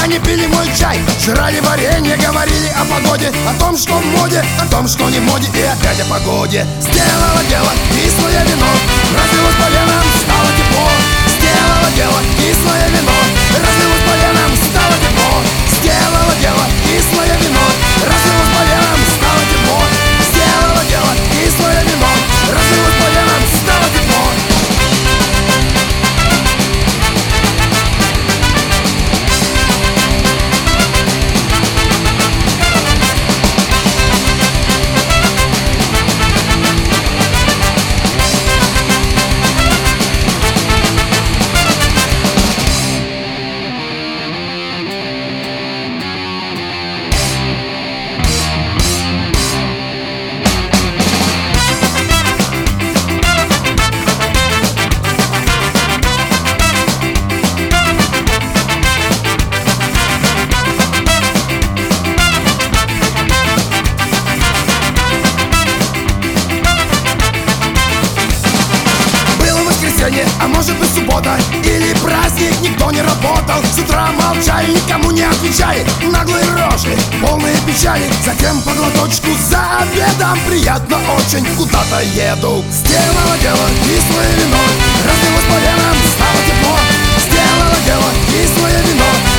они пили мой чай, жрали варенье, говорили о погоде, о том, что в моде, о том, что не в моде, и опять о погоде. Сделала дело кислое вино, разлилось по венам, стало тепло. Сделала дело кислое вино, разлилось по венам, стало тепло. Сделала дело кислое вино, разлилось по венам, стало тепло. Сделала дело кислое вино, разлилось по венам, стало тепло. А может быть суббота или праздник, никто не работал. С утра молчали, никому не отвечали, наглые рожи, полные печали. Затем по глоточку за обедом, приятно очень, куда-то еду. Сделала дело кислое вино, разлилось по венам, стало тепло. Сделала дело кислое вино,